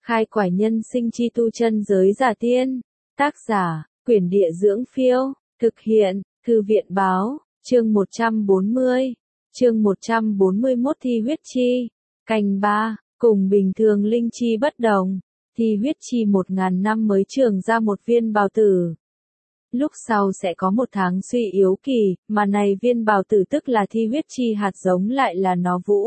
Khai quải nhân sinh chi tu chân giới giả tiên. Tác giả, Quyển Địa Dưỡng Phiêu. Thực hiện, Thư viện Báo. Chương 140. Chương 141 Thi huyết chi. Canh 3. Cùng bình thường linh chi bất đồng. Thi huyết chi 1000 năm mới trường ra một viên bào tử. Lúc sau sẽ có một tháng suy yếu kỳ, mà này viên bào tử tức là thi huyết chi hạt giống lại là nó vũ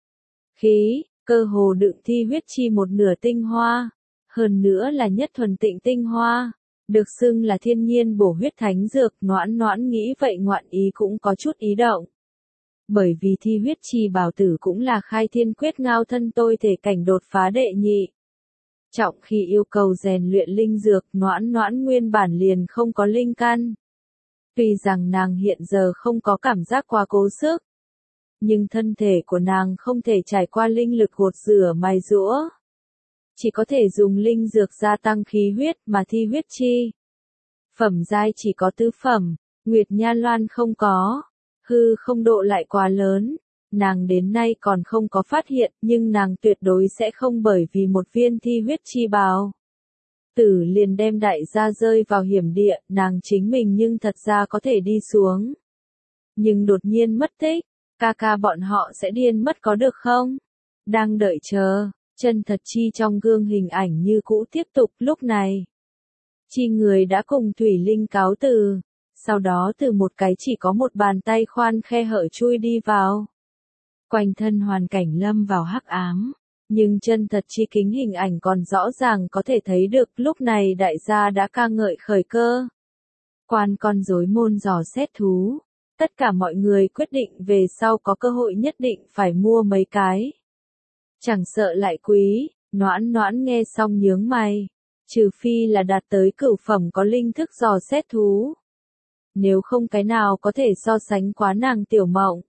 khí, cơ hồ đựng thi huyết chi một nửa tinh hoa, hơn nữa là nhất thuần tịnh tinh hoa, được xưng là thiên nhiên bổ huyết thánh dược. Noãn nghĩ vậy ngoạn ý cũng có chút ý động. Bởi vì thi huyết chi bào tử cũng là khai thiên quyết ngao thân tôi thể cảnh đột phá đệ nhị. Trọng khi yêu cầu rèn luyện linh dược, Noãn nguyên bản liền không có linh căn. Tuy rằng nàng hiện giờ không có cảm giác quá cố sức, nhưng thân thể của nàng không thể trải qua linh lực gột rửa mài giũa. Chỉ có thể dùng linh dược gia tăng khí huyết, mà thi huyết chi phẩm giai chỉ có tứ phẩm, Nguyệt Nha Loan không có, hư không độ lại quá lớn. Nàng đến nay còn không có phát hiện, nhưng nàng tuyệt đối sẽ không bởi vì một viên thi huyết chi bào tử liền đem đại gia rơi vào hiểm địa. Nàng chính mình nhưng thật ra có thể đi xuống, nhưng đột nhiên mất tích, ca bọn họ sẽ điên mất có được không? Đang đợi chờ, chân thật chi trong gương hình ảnh như cũ tiếp tục. Lúc này, chi người đã cùng Thủy Linh cáo từ, sau đó từ một cái chỉ có một bàn tay khoan khe hở chui đi vào. Quanh thân hoàn cảnh lâm vào hắc ám, nhưng chân thật chi kính hình ảnh còn rõ ràng có thể thấy được. Lúc này đại gia đã ca ngợi khởi cơ quan con rối môn dò xét thú. Tất cả mọi người quyết định về sau có cơ hội nhất định phải mua mấy cái. Chẳng sợ lại quý. Noãn nghe xong nhướng mày. Trừ phi là đạt tới cửu phẩm có linh thức dò xét thú. Nếu không cái nào có thể so sánh quá nàng tiểu mộng.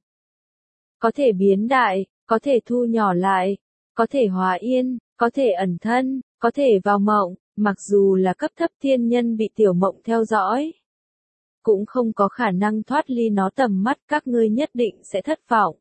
Có thể biến đại, có thể thu nhỏ lại, có thể hóa yên, có thể ẩn thân, có thể vào mộng. Mặc dù là cấp thấp thiên nhân bị tiểu mộng theo dõi, cũng không có khả năng thoát ly nó tầm mắt. Các ngươi nhất định sẽ thất vọng.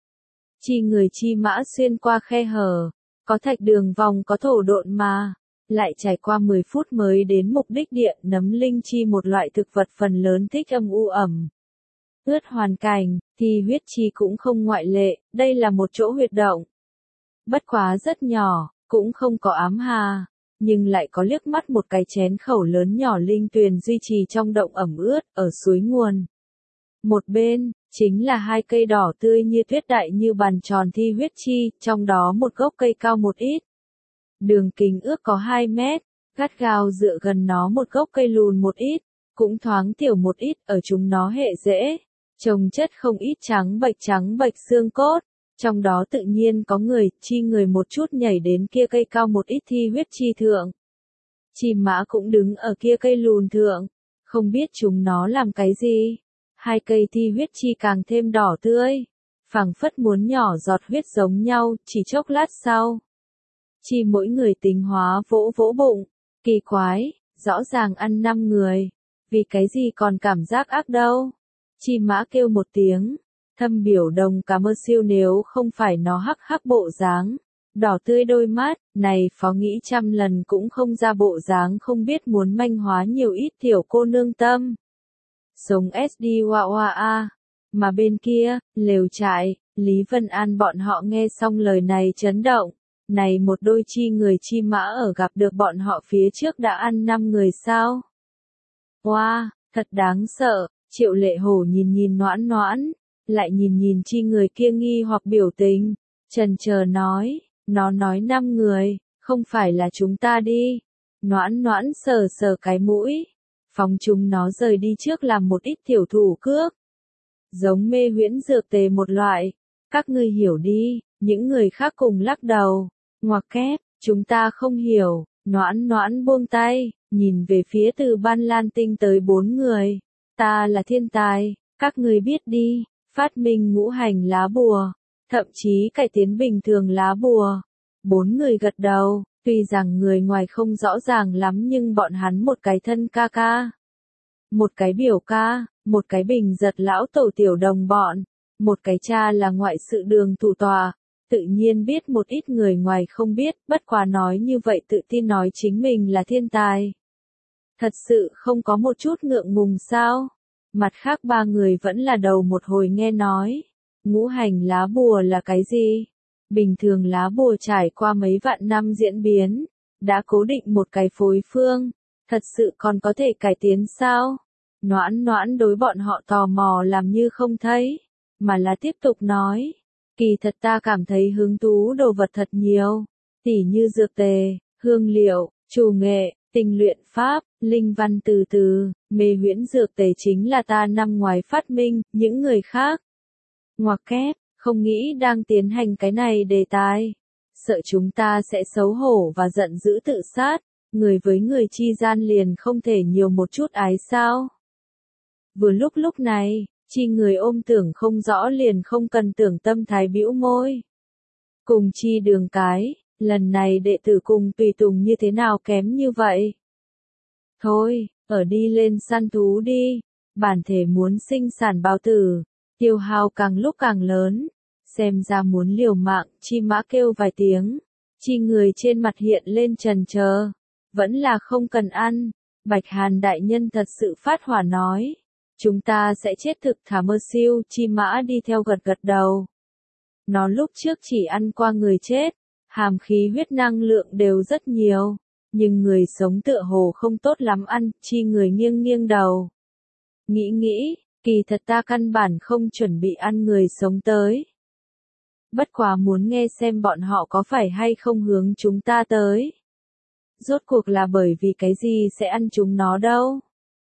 Chi người chi mã xuyên qua khe hở, có thạch đường vòng có thổ độn mà, lại trải qua 10 phút mới đến mục đích địa. Nấm linh chi một loại thực vật phần lớn thích âm u ẩm ướt hoàn cảnh, thì huyết chi cũng không ngoại lệ. Đây là một chỗ huyệt động, bất quá rất nhỏ, cũng không có ám hà, nhưng lại có liếc mắt một cái chén khẩu lớn nhỏ linh tuyền duy trì trong động ẩm ướt. Ở suối nguồn một bên, chính là hai cây đỏ tươi như tuyết đại như bàn tròn thi huyết chi, trong đó một gốc cây cao một ít. Đường kính ước có 2 mét, gắt gao dựa gần nó một gốc cây lùn một ít, cũng thoáng tiểu một ít. Ở chúng nó hệ rễ, trồng chất không ít trắng bệch xương cốt. Trong đó tự nhiên có người, chi người một chút nhảy đến kia cây cao một ít thi huyết chi thượng. Chi mã cũng đứng ở kia cây lùn thượng, không biết chúng nó làm cái gì. Hai cây thi huyết chi càng thêm đỏ tươi, phảng phất muốn nhỏ giọt huyết giống nhau. Chỉ chốc lát sau, chi mỗi người tính hóa vỗ bụng, kỳ quái, rõ ràng ăn 5 người, vì cái gì còn cảm giác ác đâu. Chi mã kêu một tiếng, thâm biểu đồng cảm ơn siêu. Nếu không phải nó hắc bộ dáng, đỏ tươi đôi mắt, này phó nghĩ trăm lần cũng không ra bộ dáng không biết muốn manh hóa nhiều ít tiểu cô nương tâm. Sống SD wa a. Mà bên kia, lều trại, Lý Vân An bọn họ nghe xong lời này chấn động. Này một đôi chi người chi mã ở gặp được bọn họ phía trước đã ăn 5 người sao? Wow, thật đáng sợ. Triệu Lệ Hổ nhìn Noãn, lại nhìn chi người kia nghi hoặc biểu tình, chần chờ nói, nó nói 5 người, không phải là chúng ta đi. Noãn sờ cái mũi, phóng chúng nó rời đi trước làm một ít tiểu thủ cước. Giống mê huyễn dược tề một loại, các ngươi hiểu đi. Những người khác cùng lắc đầu, ngoặc kép, chúng ta không hiểu. Noãn buông tay, nhìn về phía từ Ban Lan Tinh tới 4 người. Ta là thiên tài, các ngươi biết đi, phát minh ngũ hành lá bùa, thậm chí cải tiến bình thường lá bùa. 4 người gật đầu, tuy rằng người ngoài không rõ ràng lắm nhưng bọn hắn một cái thân ca, một cái biểu ca, một cái bình giật lão tổ tiểu đồng bọn, một cái cha là ngoại sự đường thủ tòa, tự nhiên biết một ít người ngoài không biết, bất quá nói như vậy tự tin nói chính mình là thiên tài. Thật sự không có một chút ngượng ngùng sao? Mặt khác ba người vẫn là đầu một hồi nghe nói. Ngũ hành lá bùa là cái gì? Bình thường lá bùa trải qua mấy vạn năm diễn biến, đã cố định một cái phối phương, thật sự còn có thể cải tiến sao? Noãn Noãn đối bọn họ tò mò làm như không thấy, mà là tiếp tục nói. Kỳ thật ta cảm thấy hứng thú đồ vật thật nhiều, tỉ như dược tề, hương liệu, trù nghệ, tinh luyện pháp, linh văn từ từ, mê huyễn dược tề chính là ta năm ngoái phát minh, những người khác. Ngoặc kép, không nghĩ đang tiến hành cái này đề tài. Sợ chúng ta sẽ xấu hổ và giận dữ tự sát, người với người chi gian liền không thể nhiều một chút ái sao. Vừa lúc này, chi người ôm tưởng không rõ liền không cần tưởng tâm thái bĩu môi. Cùng chi đường cái, lần này đệ tử cùng tùy tùng như thế nào kém như vậy? Thôi, ở đi lên săn thú đi, bản thể muốn sinh sản bào tử, tiêu hao càng lúc càng lớn, xem ra muốn liều mạng, chi mã kêu vài tiếng, chi người trên mặt hiện lên trần chờ, vẫn là không cần ăn, Bạch Hàn đại nhân thật sự phát hỏa nói. Chúng ta sẽ chết thực thả mơ siêu, chi mã đi theo gật gật đầu. Nó lúc trước chỉ ăn qua người chết, hàm khí huyết năng lượng đều rất nhiều, nhưng người sống tựa hồ không tốt lắm ăn, chi người nghiêng nghiêng đầu. Nghĩ, kỳ thật ta căn bản không chuẩn bị ăn người sống tới. Bất quá muốn nghe xem bọn họ có phải hay không hướng chúng ta tới. Rốt cuộc là bởi vì cái gì sẽ ăn chúng nó đâu.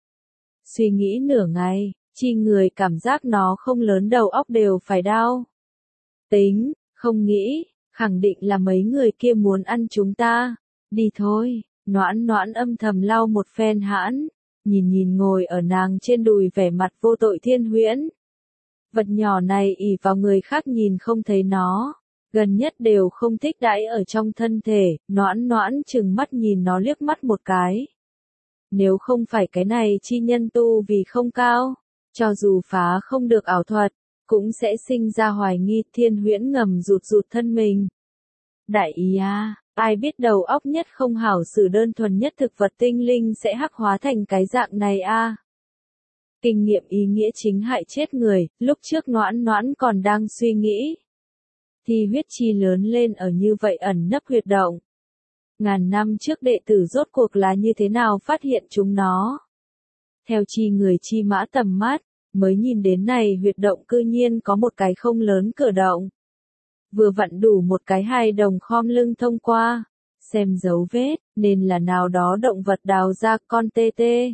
Suy nghĩ nửa ngày, chi người cảm giác nó không lớn đầu óc đều phải đau. Tính, không nghĩ, khẳng định là mấy người kia muốn ăn chúng ta. Đi thôi, Noãn Noãn âm thầm lau một phen hãn, nhìn ngồi ở nàng trên đùi vẻ mặt vô tội Thiên Huyễn. Vật nhỏ này ỷ vào người khác nhìn không thấy nó, gần nhất đều không thích đãi ở trong thân thể, Noãn Noãn chừng mắt nhìn nó liếc mắt một cái. Nếu không phải cái này chi nhân tu vì không cao, cho dù phá không được ảo thuật, cũng sẽ sinh ra hoài nghi. Thiên Huyễn ngầm rụt thân mình. Đại ý à, ai biết đầu óc nhất không hảo xử đơn thuần nhất thực vật tinh linh sẽ hắc hóa thành cái dạng này a. Kinh nghiệm ý nghĩa chính hại chết người, lúc trước Noãn Noãn còn đang suy nghĩ. Thì huyết chi lớn lên ở như vậy ẩn nấp huyệt động. Ngàn năm trước đệ tử rốt cuộc là như thế nào phát hiện chúng nó. Theo chi người chi mã tầm mắt, mới nhìn đến này huyệt động cư nhiên có một cái không lớn cửa động. Vừa vặn đủ một cái hài đồng khom lưng thông qua, xem dấu vết, nên là nào đó động vật đào ra con tê tê.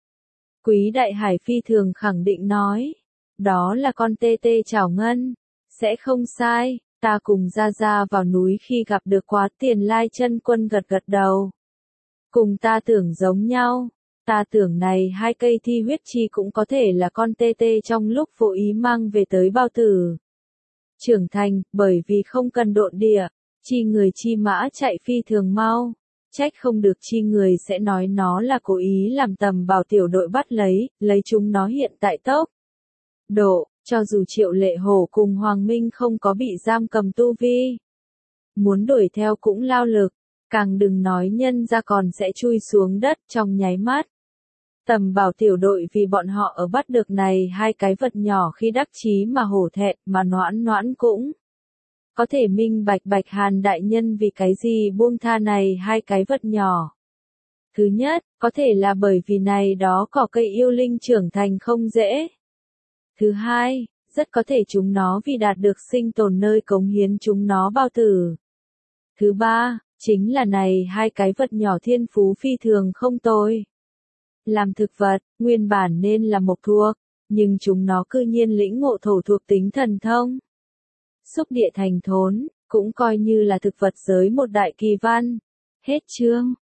Quý đại hải phi thường khẳng định nói, đó là con tê tê chảo ngân, sẽ không sai. Ta cùng ra vào núi khi gặp được Quá Tiền Lai chân quân gật gật đầu. Cùng ta tưởng giống nhau, ta tưởng này hai cây thi huyết chi cũng có thể là con tê tê trong lúc vô ý mang về tới bao tử. Trưởng thành, bởi vì không cần độn địa, chi người chi mã chạy phi thường mau, trách không được chi người sẽ nói nó là cố ý làm tầm bảo tiểu đội bắt lấy chúng nó hiện tại tốc. Độ. Cho dù Triệu Lệ Hổ cùng Hoàng Minh không có bị giam cầm tu vi, muốn đuổi theo cũng lao lực, càng đừng nói nhân ra còn sẽ chui xuống đất trong nháy mắt. Tầm bảo tiểu đội vì bọn họ ở bắt được này hai cái vật nhỏ khi đắc chí mà hổ thẹn, mà Noãn Noãn cũng có thể minh bạch Bạch Hàn đại nhân vì cái gì buông tha này hai cái vật nhỏ. Thứ nhất, có thể là bởi vì này đó cỏ cây yêu linh trưởng thành không dễ. Thứ hai, rất có thể chúng nó vì đạt được sinh tồn nơi cống hiến chúng nó bao tử. Thứ ba, chính là này hai cái vật nhỏ thiên phú phi thường không tồi. Làm thực vật, nguyên bản nên là mộc thuộc, nhưng chúng nó cư nhiên lĩnh ngộ thổ thuộc tính thần thông. Xúc địa thành thốn, cũng coi như là thực vật giới một đại kỳ văn. Hết chương.